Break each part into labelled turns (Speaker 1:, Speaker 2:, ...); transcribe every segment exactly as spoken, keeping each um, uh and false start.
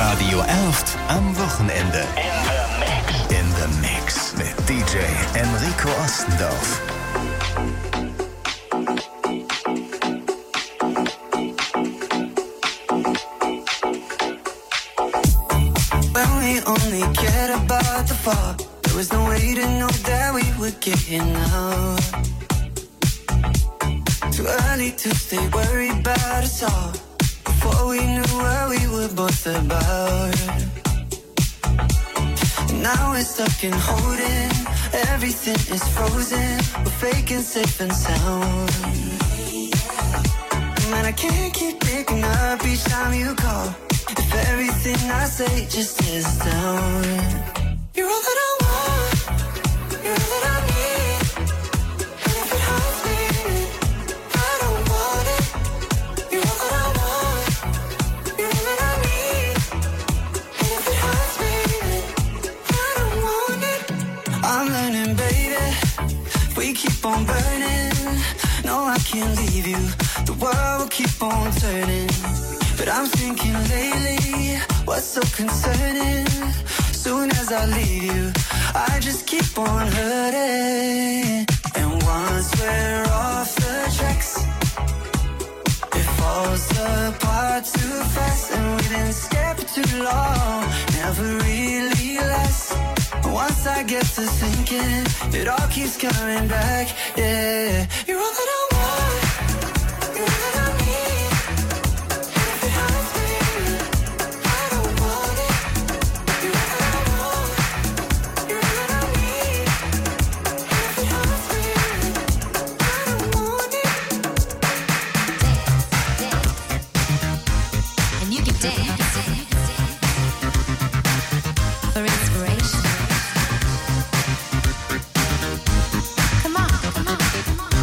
Speaker 1: Radio Erft am Wochenende. In the Mix. In the Mix mit D J Enrico Ostendorf.
Speaker 2: When we only cared about the fall, there was no way to know that we were getting out. Too early to stay worried about us all, before we knew what we were both about. And now we're stuck in holding, everything is frozen, we're faking safe and sound. Man, I can't keep picking up each time you call, if everything I say just is down. You're all that I want, you're all that I need, and if it hurts me, I don't want it. You're all that I want, you're all that I need, and if it hurts me, I don't want it. I'm learning, baby, we keep on burning. No, I can't leave you, the world will keep on turning. But I'm thinking lately, what's so concerning? Soon as I leave you, I just keep on hurting. And once we're off the tracks, it falls apart too fast. And we've been scared for too long, never really lasts. Once I get to thinking, it all keeps coming back, yeah. You're all that I want, you're all that I need.
Speaker 3: For inspiration. Come on, come on, come on.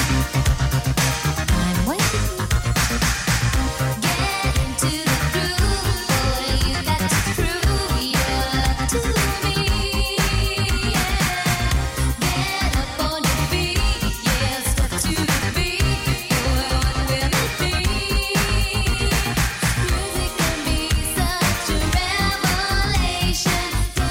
Speaker 3: I'm waiting. Get into the groove, boy. You got to prove your love to me. Yeah. Get up on your feet, yeah. Step to the beat, boy. What will it be? Music can be such a revelation.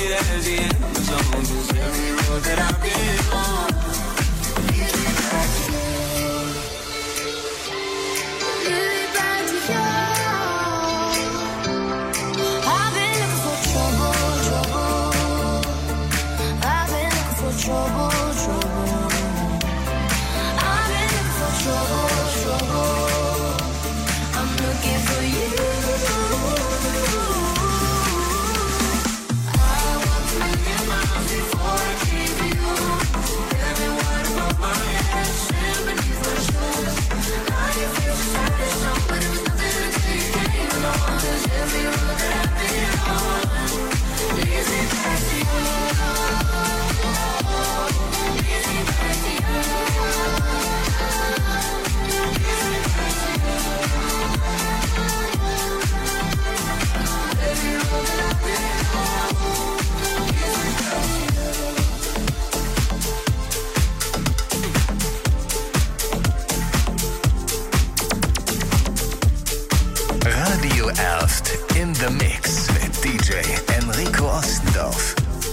Speaker 4: there's the end zone. 'Cause every road that I've been on leads me back to you.
Speaker 3: Lead me back to you. I've been looking for trouble, trouble. I've been looking for trouble, trouble. I've been looking for trouble, trouble. I'm looking for you.
Speaker 1: Radio Erft in the Mix mit D J Enrico Ostendorf.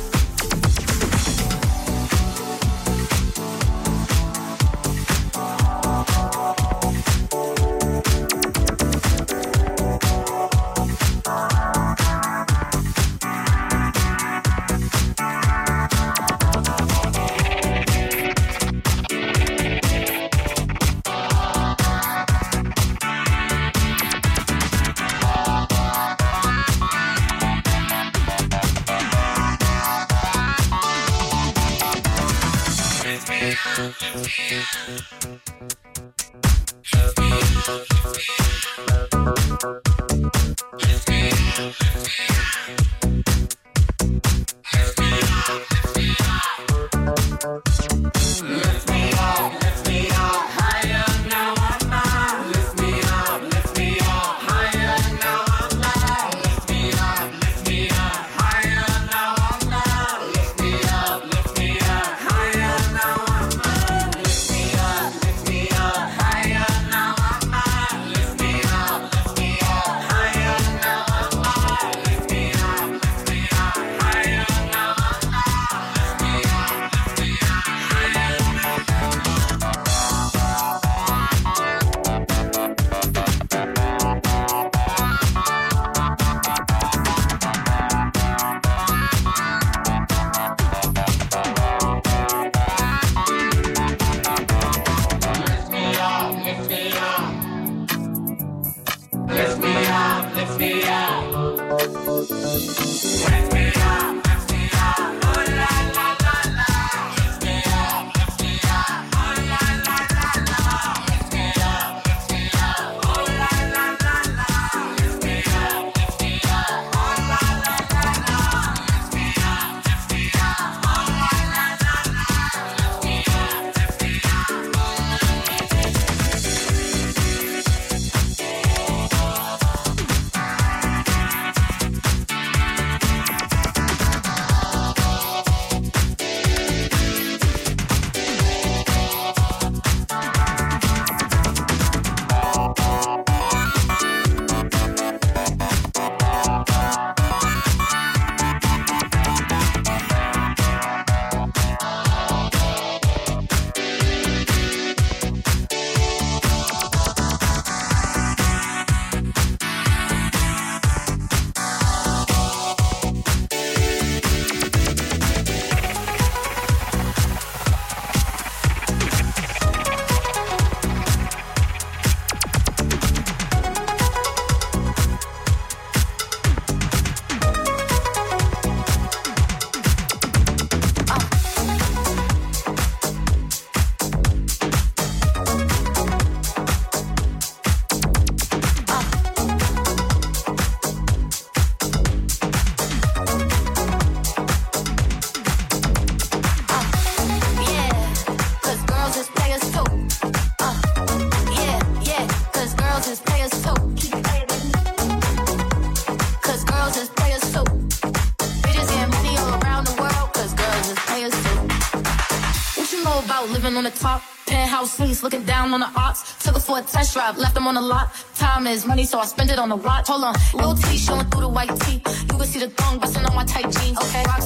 Speaker 5: living on the top. Penthouse suites, looking down on the arts. Took her for a test drive, left them on the lot. Time is money, so I spend it on the watch. Hold on, little T showing through the white tee. You can see the thong busting on my tight jeans. Okay, rocks on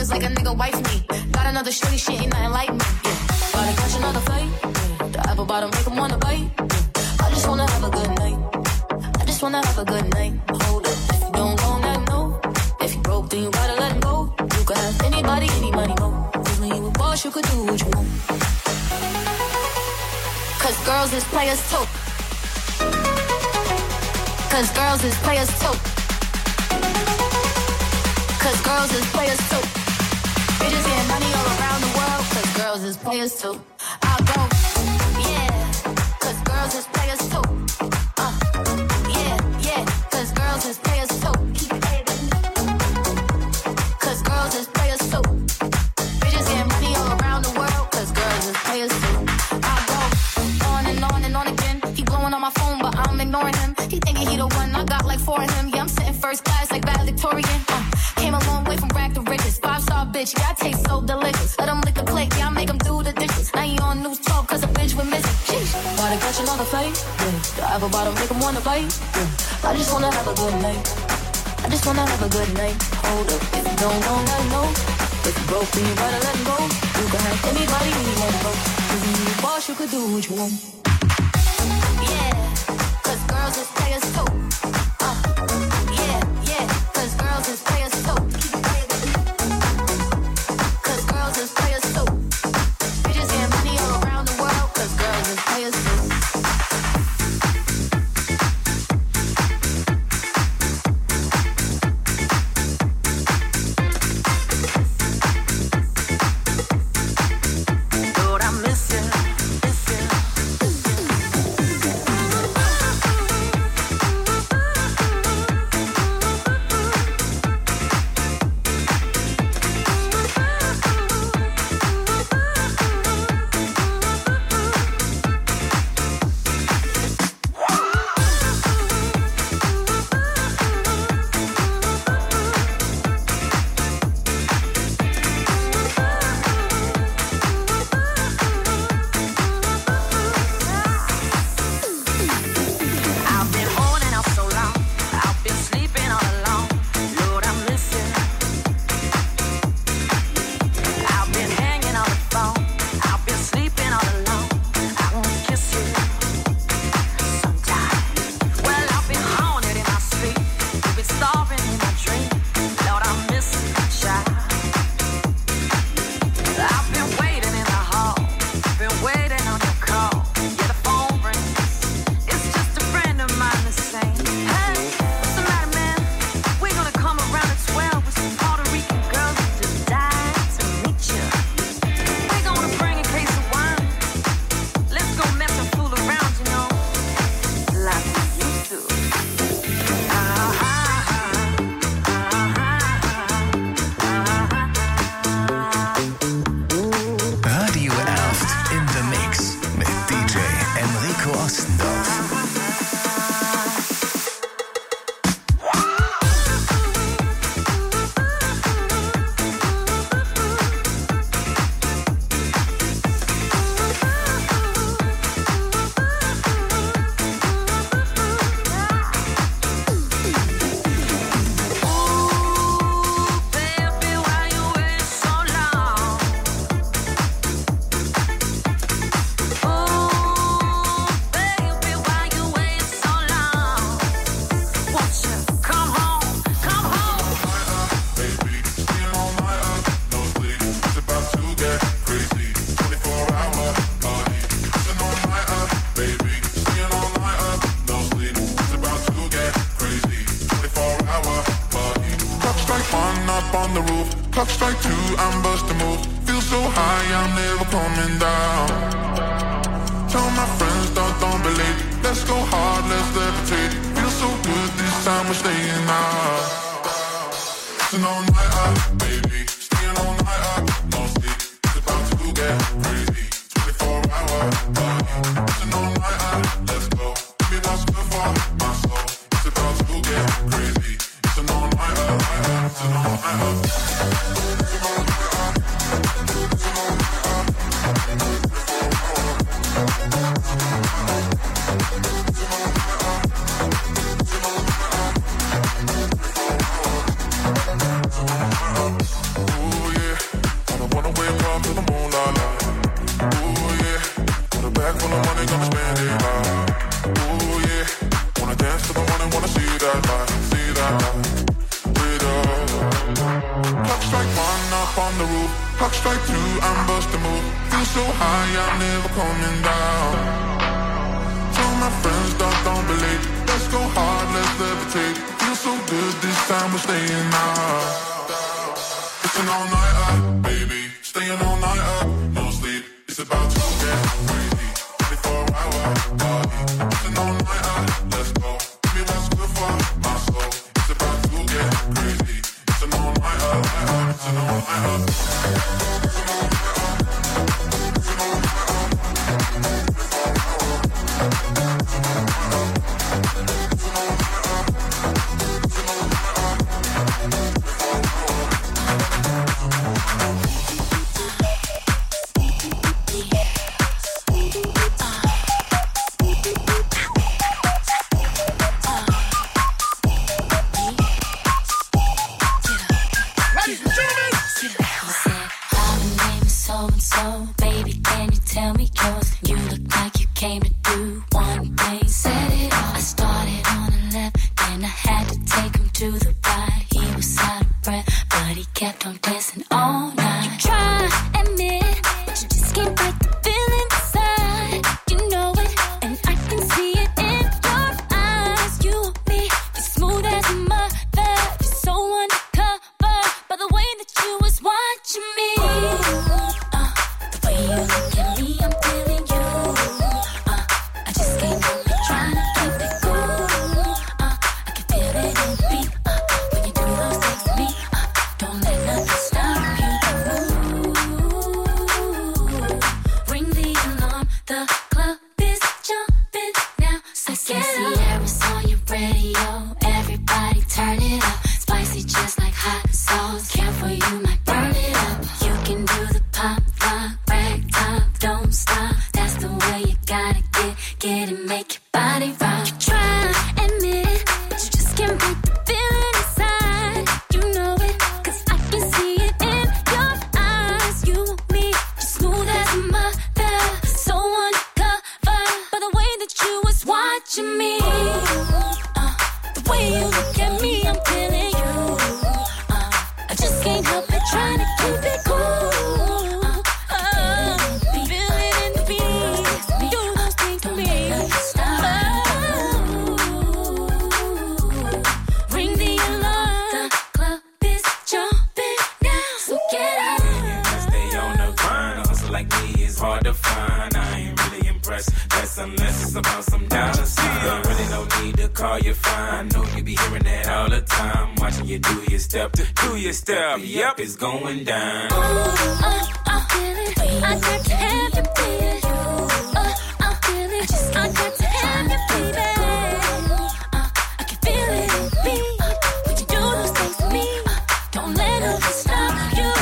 Speaker 5: like a nigga wife me. Got another shorty, she ain't nothing like me. Yeah. About to catch another fight. Yeah. The apple bottom make him wanna bite. Yeah. I just wanna have a good night. I just wanna have a good night. Hold up, if you don't go, now no. If you broke, then you gotta let him go. You could have anybody, any money, go. Cause when you a boss, you could do what you want. Cause girls is players too. Cause girls is players too. Cause girls is players too. Bitches getting money all around the world. Cause girls is players too. I'll go, yeah. Cause girls is players too. Uh, yeah, yeah. Cause girls is players too. Cause girls is players too. Bitches getting money all around the world. Cause girls is players too. I'll go on and on and on again. He blowing on my phone, but I'm ignoring him. He thinking he the one. I got like four of him. Yeah, I'm sitting first class like valedictorian. Uh, came a long way from rag to riches. Five star bitch, yeah, I taste so delicious. Let him lick a plate, yeah, I make him do the dishes. Now he on news twelve cause a bitch went missing. Sheesh. About to catch another fight. Yeah. The apple bottom make him wanna bite. Yeah. I just wanna have a good night. I just wanna have a good night. Hold up, if you don't go, let him know. If you broke, then you gotta let him go. You can have anybody when you wanna go. Cause when you boss, you could do what you want. Yeah, cause girls is players too. Uh, yeah, yeah, cause girls is players too. Cause girls is players too. Bitches getting money all around the world. Cause girls is players too.
Speaker 6: Lord, I miss you, miss you. I've been on and off so long. I've been sleeping all alone. Lord, I miss you. I've been hanging on the phone. I've been sleeping all alone. I wanna kiss you sometime. Well, I've been haunted in my sleep. You've been starving in my dream. Lord, I miss you, child. I've been waiting in the hall. Been waiting on your call. Yeah, the phone rings. It's just a friend of mine that's saying, hey, what's the matter, man? We're gonna come around at twelve with some Puerto Rican girls who just died to meet you. We're gonna bring a case of wine. Let's go mess and fool around, you know, like we used to. Ah, ah, ah, ah, ah,
Speaker 1: Radio Erft in the Mix mit D J Enrico Ostendorf.
Speaker 6: baby, why you wait so long? Oh, baby, why you wait so long? Won't you come home, come home?
Speaker 7: Baby, staying all night up, no sleep. It's about to get crazy. twenty-four hour party. Staying all night up, baby. Staying all night up, no sleep. It's about to get crazy. twenty-four hour party. Clock strike one up on the roof. Clock strike two, I'm busting move. Feel so high, I'm never coming down. Tell my friends, don't, don't be late. Let's go hard, let's levitate. Feel so good, this time we're staying out. Staying all night up, baby. Staying all night up, no sleep. It's about to get crazy. twenty-four hour party. Staying all night up, let's go. Give me what's good for my soul. It's about to get crazy. Staying all night up, staying all night up. Staying all night up, staying all night up. Staying all night up. Going up on the roof, clock strike two, I'm bust a move. Feel so high, I'm never coming down. Tell my friends, don't, don't be late. Let's go hard, let's levitate. Feel so good, this time we're staying out. It's an all-nighter, baby. Staying all night up, no sleep. It's about to get crazy. twenty-four hour party. It's an all-nighter, let's go. Give me what's good for my soul. It's about to get crazy. It's an all-nighter, it's an all-nighter. It's an all-nighter. It's an all-nighter.
Speaker 8: Yep, it's going down.
Speaker 3: Ooh, uh, I feel it. I got to have you, baby. Uh, I feel it. I just I got to have you, baby. Uh, I can feel it in me when you do those things to me. Don't let nothing stop you.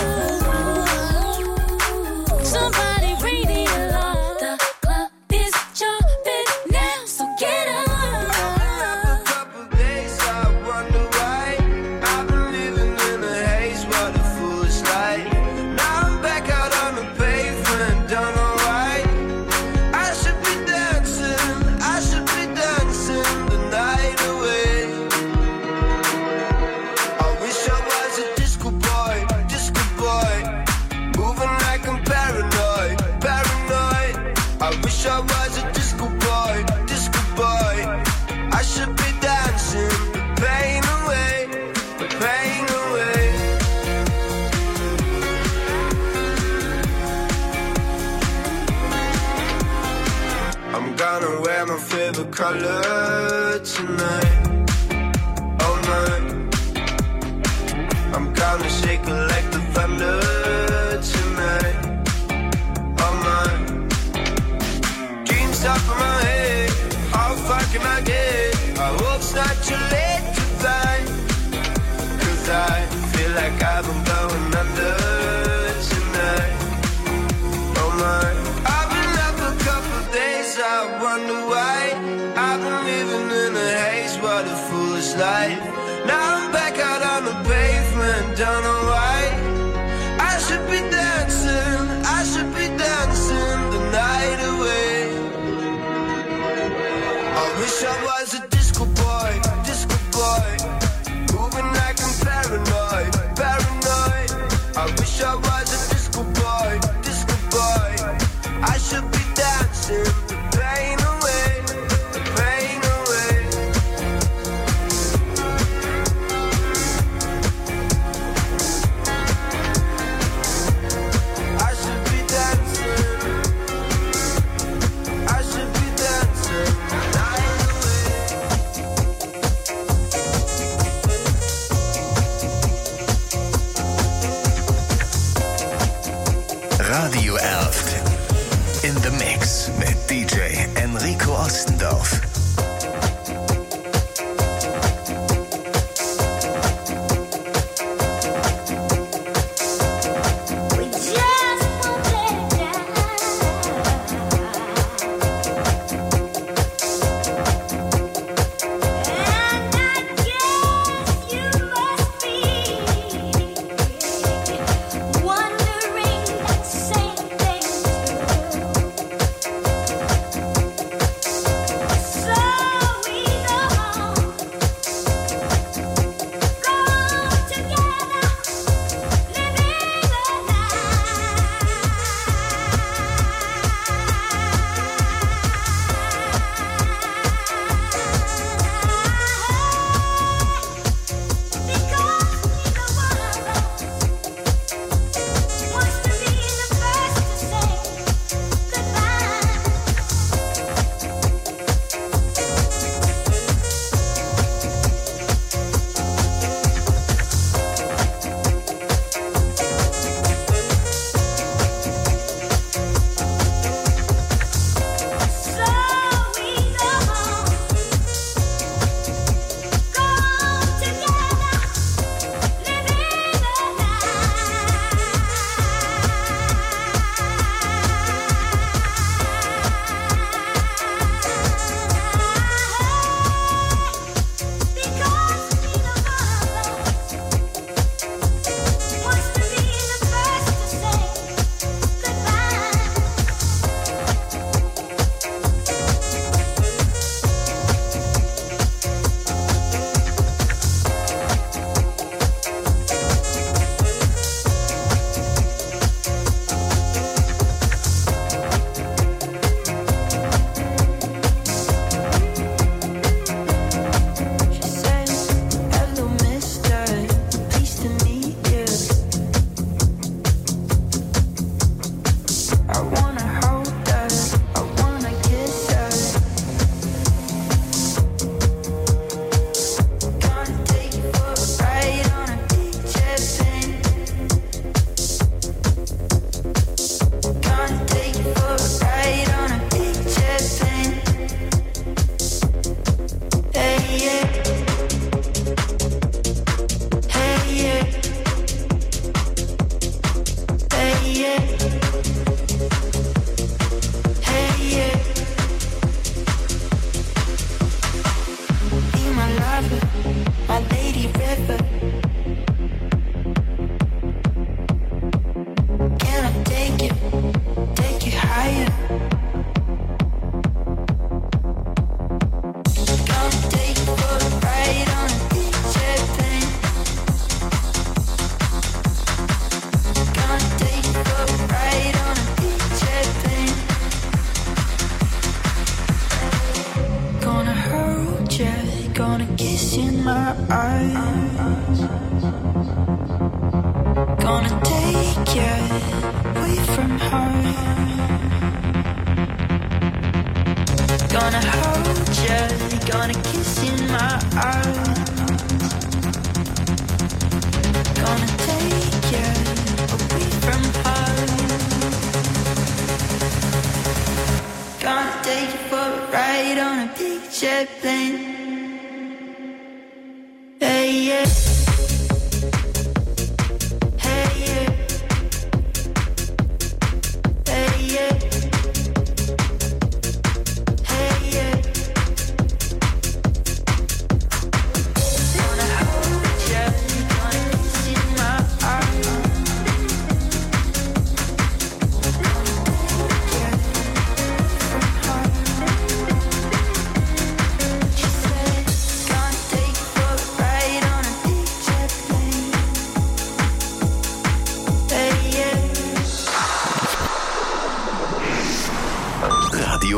Speaker 3: Somebody ring the alarm. The club is jumping now, so get up.
Speaker 9: A couple days, I wonder why I've been living in a haze. What a foolish life. Now I'm back out on the pavement, don't know why. I should be dancing, I should be dancing the night away. I wish I was a disco boy, disco boy, moving like I'm paranoid, paranoid. I wish I was a disco boy, disco boy. I should be dancing the pain away, the pain away. I'm gonna wear my favorite color tonight, all night. I'm gonna shake it like the thunder tonight, all night. Dreams up in my head, how far can I get? I hope it's not too late to find, 'cause I feel like I've been going under tonight, oh my. I've been up a couple days, I wonder why. I've been living in a haze, what a foolish life. Now I'm back out on the pavement, don't know why. I should be dancing, I should be dancing the night away. I wish I was a disco boy, disco boy, moving like I'm paranoid, paranoid. I wish wish I was a disco boy, disco boy. I should be dancing the pain away, the pain away. I should be dancing, I should be dancing the night
Speaker 1: Radio Elft. In the Mix mit D J Enrico Ostendorf.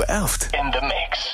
Speaker 1: Erft in the Mix.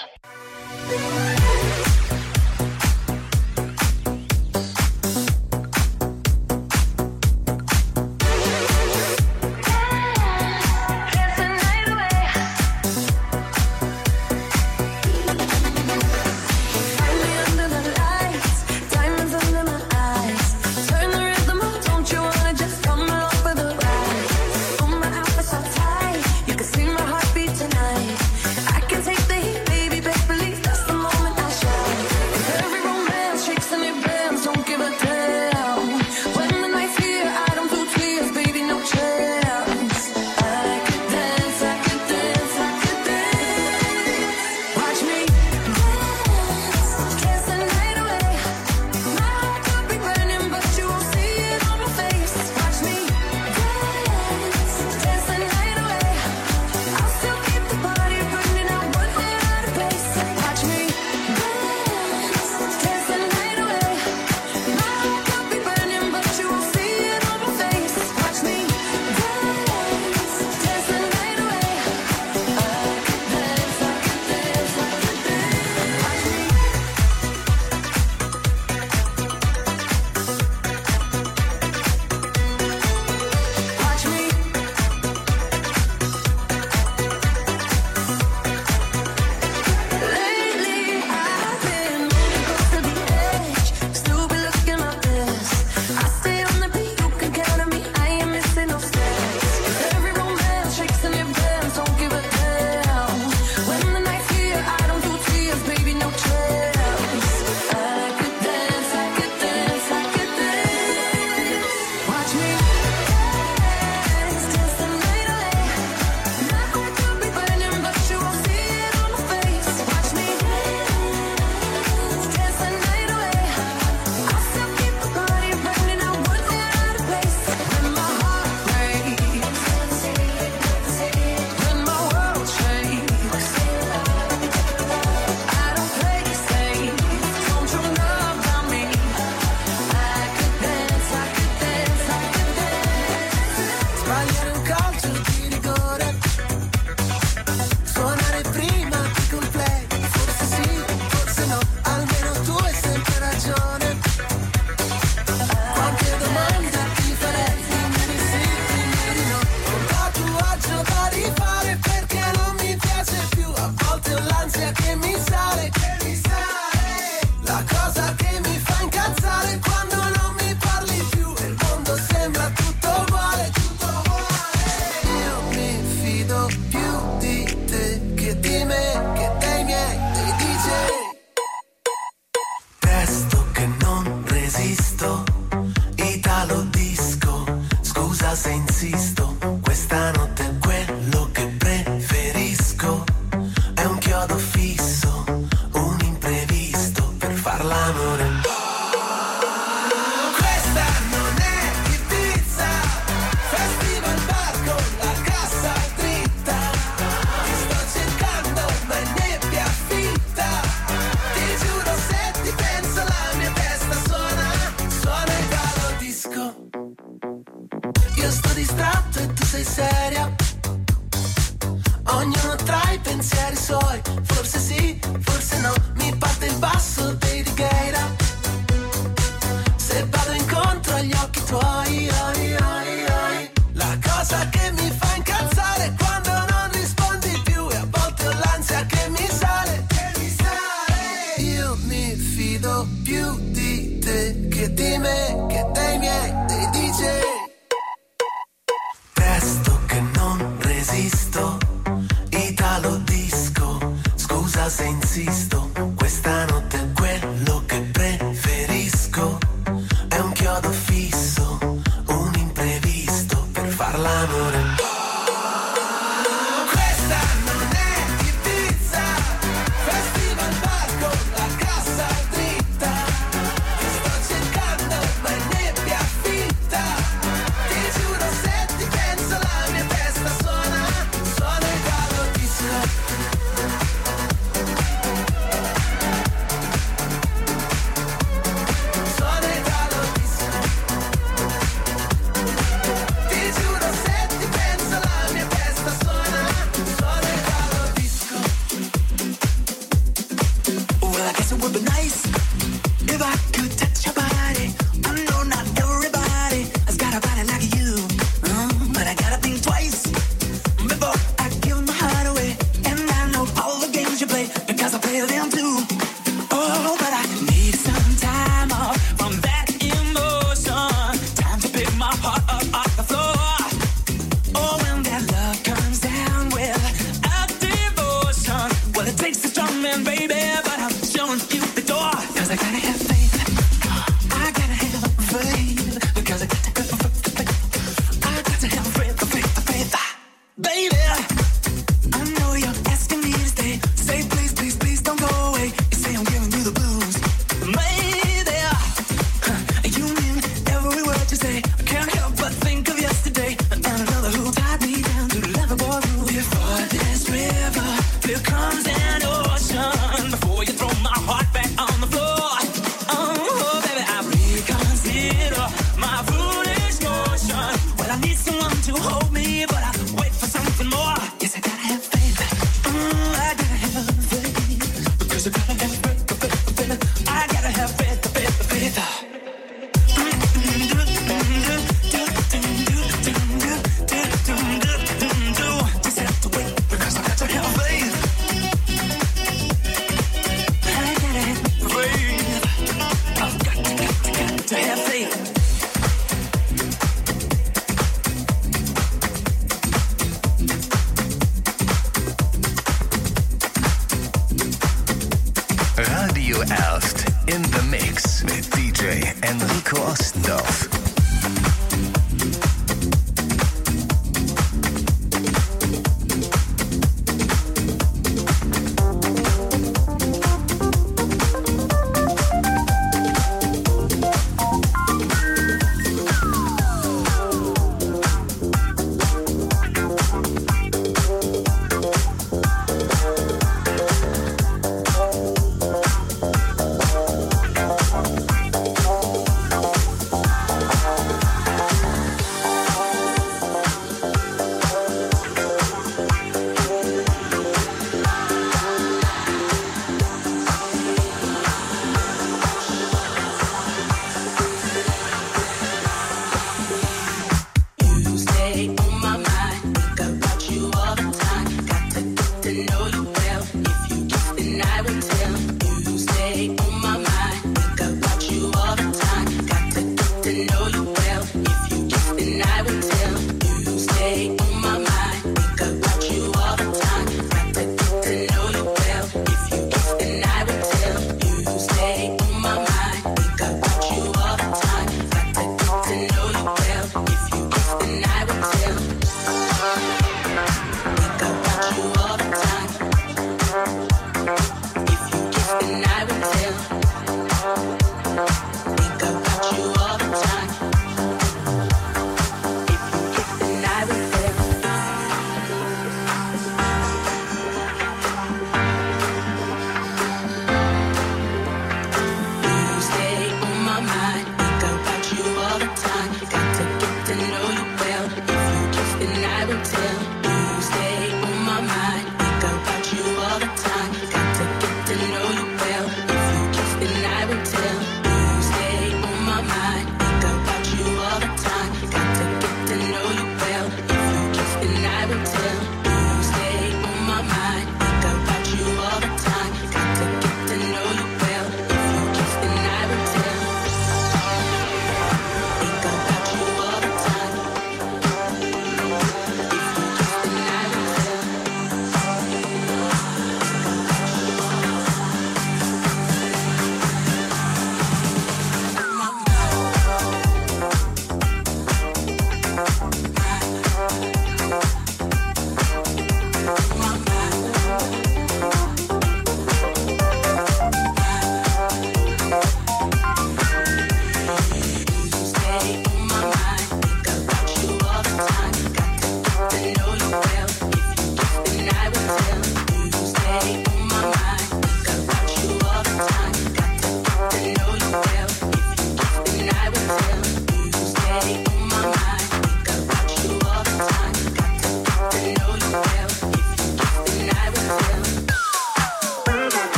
Speaker 1: in the Mix mit D J Enrico Ostendorf.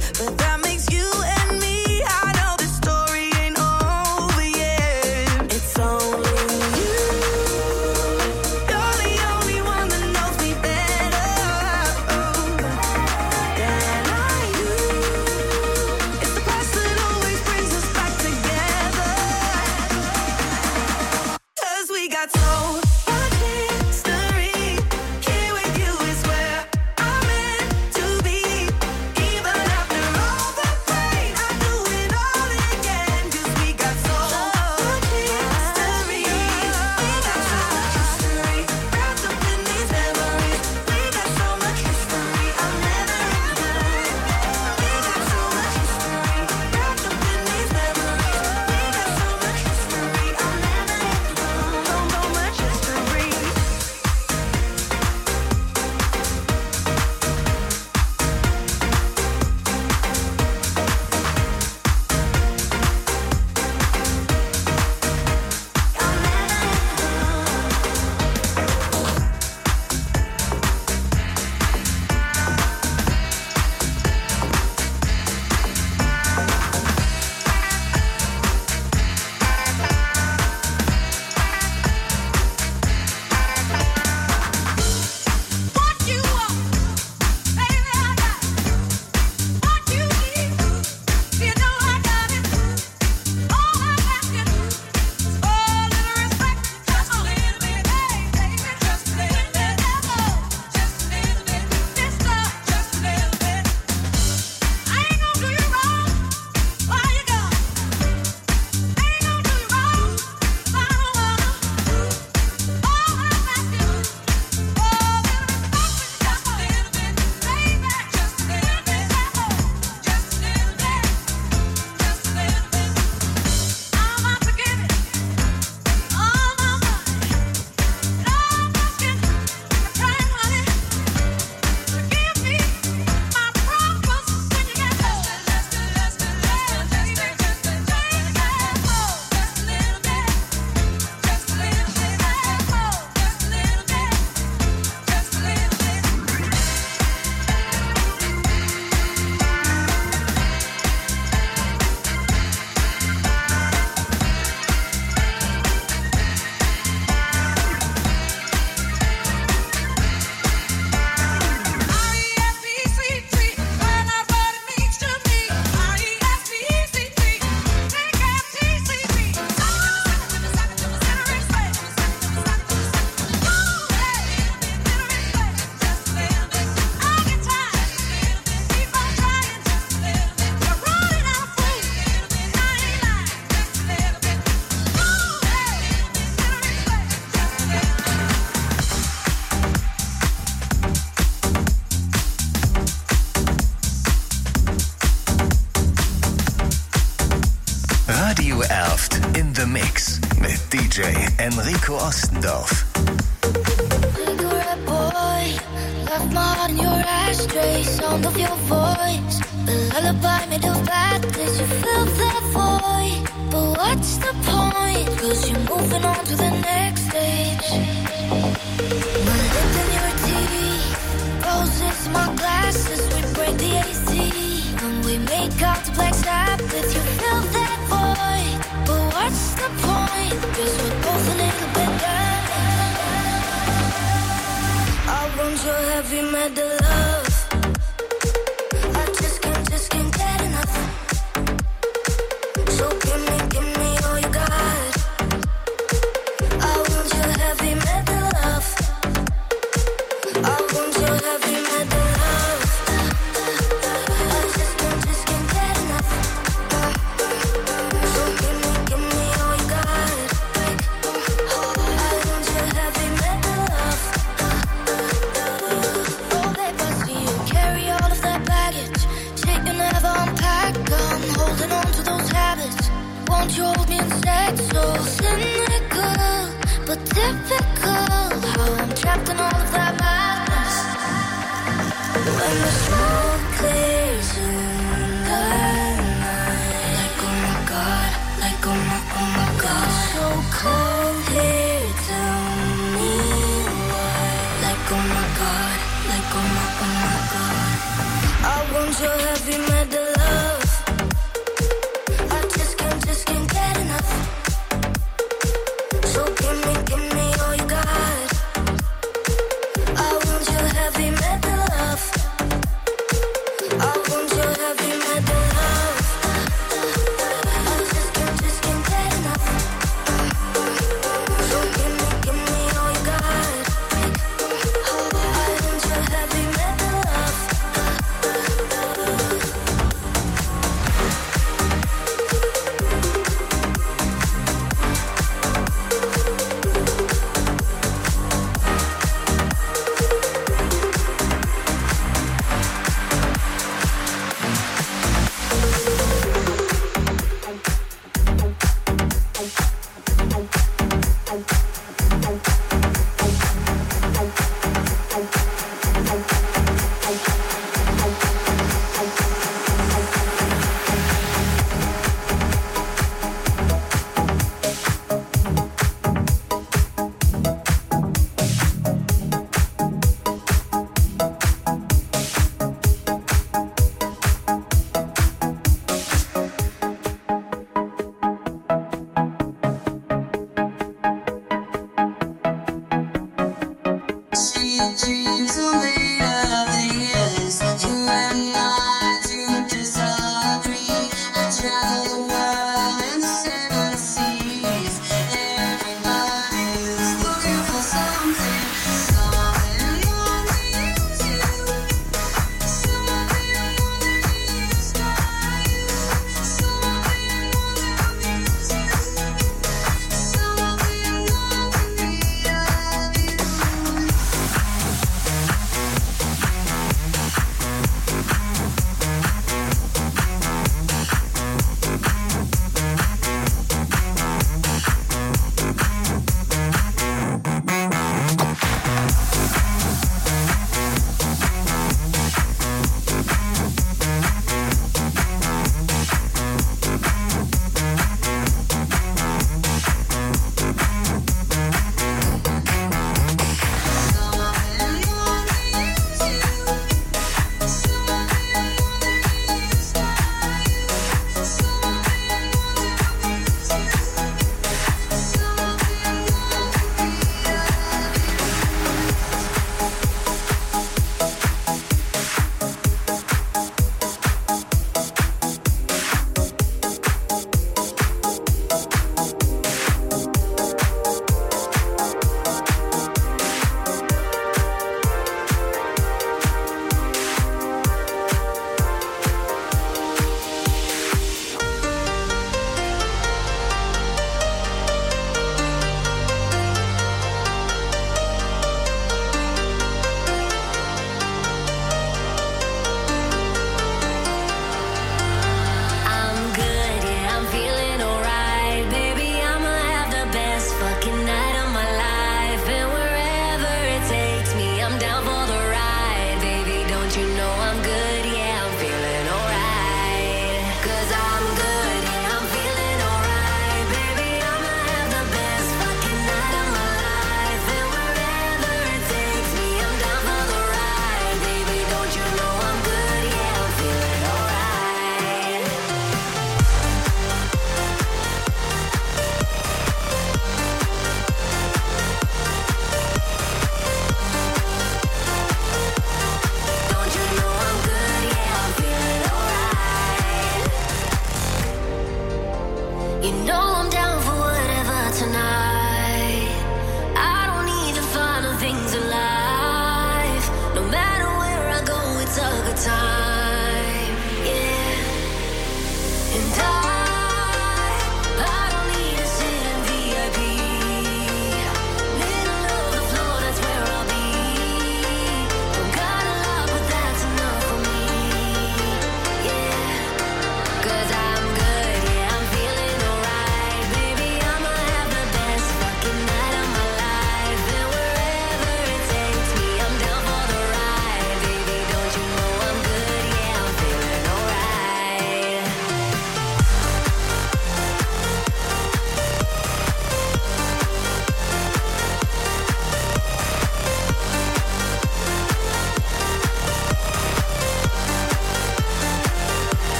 Speaker 2: It's
Speaker 1: in the Mix mit D J Enrico Ostendorf.
Speaker 3: Cigarette boy, left my heart in your ashtray. Sound of your voice, the lullaby made of badness. You fill that void, but what's the point? Cause you're moving on to the next stage. My lip in your teeth, roses in my glasses. We break the A C when we make out the Black Sabbath. You fill that void, but what's the point? Cause we're both a little bit damaged. I want your heavy metal love. I just can't, just can't get enough. So give me, give me all you got. I want your heavy metal love. I want your heavy metal love. I just can't, just can't get enough. So give me, give me all you got. I want your heavy metal love. Oh babe, I see you carry all of that baggage. Shit you never unpack. I'm holding on to those habits. Won't you hold me instead? So cynical, but typical. How I'm trapped in all of that madness. When the smoke clears in the night, like oh my god, like oh my, oh my god. So cold here, tell me why. Like oh my god, like oh my, oh my god. I want your heavy metal love. I just can't, just can't get enough. So give me, give me all you got. I want your heavy metal love. I want your heavy metal love. I just can't, just can't get enough. So give me, give me all you got. I want your heavy metal love.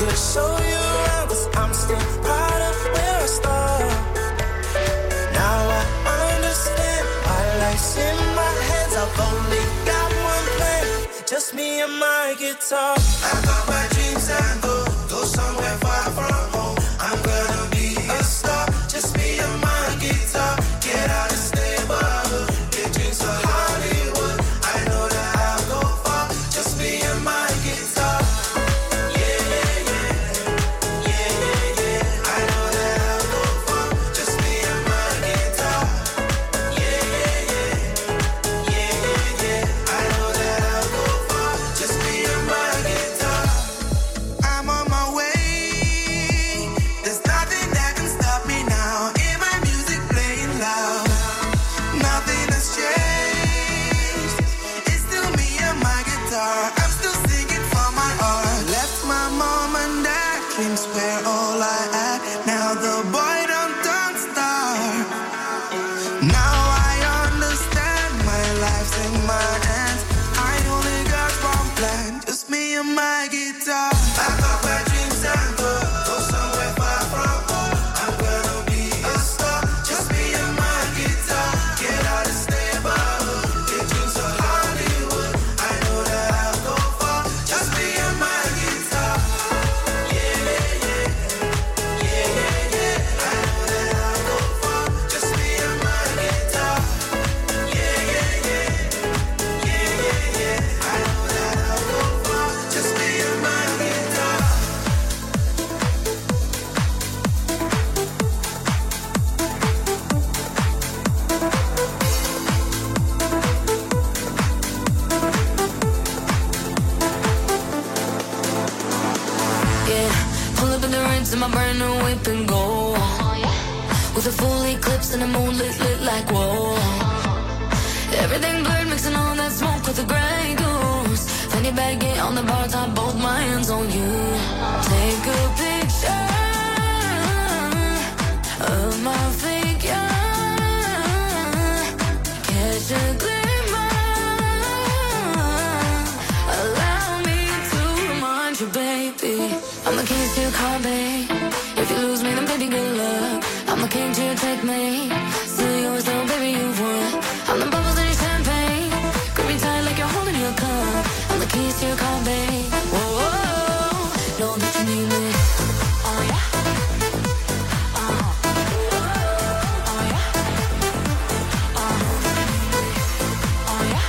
Speaker 10: could show you around, cause I'm still proud of where I started. Now I understand why life's in my hands. I've only got one plan, just me and my guitar. I got my dreams and go, go somewhere far from home. I'm gonna be a star, just me and my guitar. Get out of neighborhood, get dreams for Hollywood. I know that I'll go far, just me and my guitar. Yeah, yeah, yeah, yeah, yeah, yeah. I know that I'll go far, just me and my guitar. Yeah, yeah, yeah, yeah, yeah, yeah. I know that I'll go far, just me and my guitar. I'm on my way. There's nothing that can stop me now. Hear my music playing loud. Nothing has changed. It's still me and my guitar. I'm still singing from my heart. Left my mom and dad, dreams were all I had. Now the boy done done star. Now I understand my life's in my hands. I only got one plan, just me and my guitar. I got my dreams and go, go somewhere far from home. I'm gonna be a star, just me and my guitar. Get out of neighborhood, get dreams for Hollywood. I know that I'll go far, just me and my guitar. Yeah, yeah, yeah, yeah, yeah, yeah. I know that I'll go far, just me and my guitar. Yeah, yeah, yeah, yeah, yeah, yeah. I know that I'll go far, just me and my guitar.
Speaker 3: Yeah, pull up in the rinse in my brand new whip and go. With a full eclipse and the moon lit, lit like whoa. Everything blurred, mixing all that smoke with the gray goose. Fanny bag, get on the bar top, both my hands on you. Take a picture of my figure. Catch a glimmer. Allow me to remind you, baby. I'm the keys to your car, babe. If you lose me, then baby, good luck. I'm the king to your checkmate. Still yours, though, baby, you've won. I'm the bubbles in your champagne. Grip me tight like you're holding your cup. I'm the keys to your car, babe. Whoa, whoa, whoa. Know that you need me. Oh, yeah. Uh-huh. Oh, yeah. Uh-huh. Oh, yeah.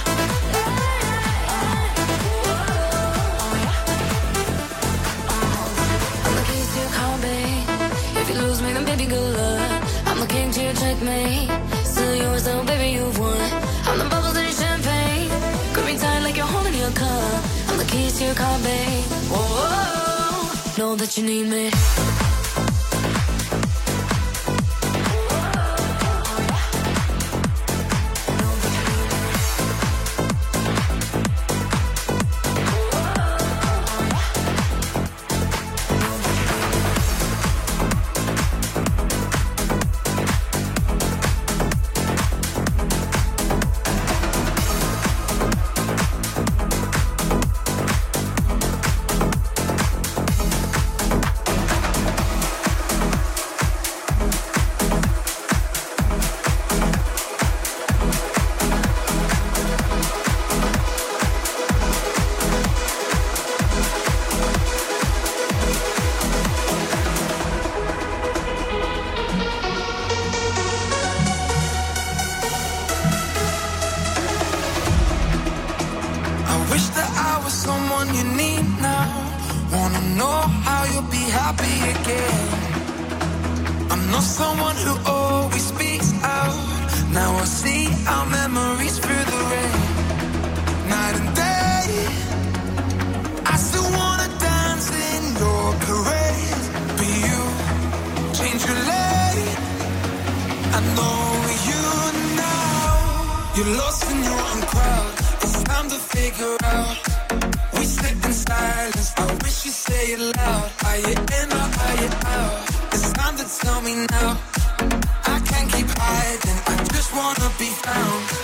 Speaker 3: I'm the keys to your car, babe. If you lose me, then baby, good luck. I'm the king to your checkmate. Still yours, though, baby, you've won. I'm the bubbles in your champagne. Grip me tight like you're holding your cup. I'm the keys to your car, babe. Whoa, whoa, whoa. Know that you need me.
Speaker 10: Someone who always speaks out. Now I see our memories through the rain. Night and day, I still wanna dance in your parade. But you change your lane. I know you now. You're lost in your own crowd. It's time to figure out. We sit in silence. I wish you say it loud. Are you in or are you out? It's time to tell me now. I can't keep hiding. I just wanna be found.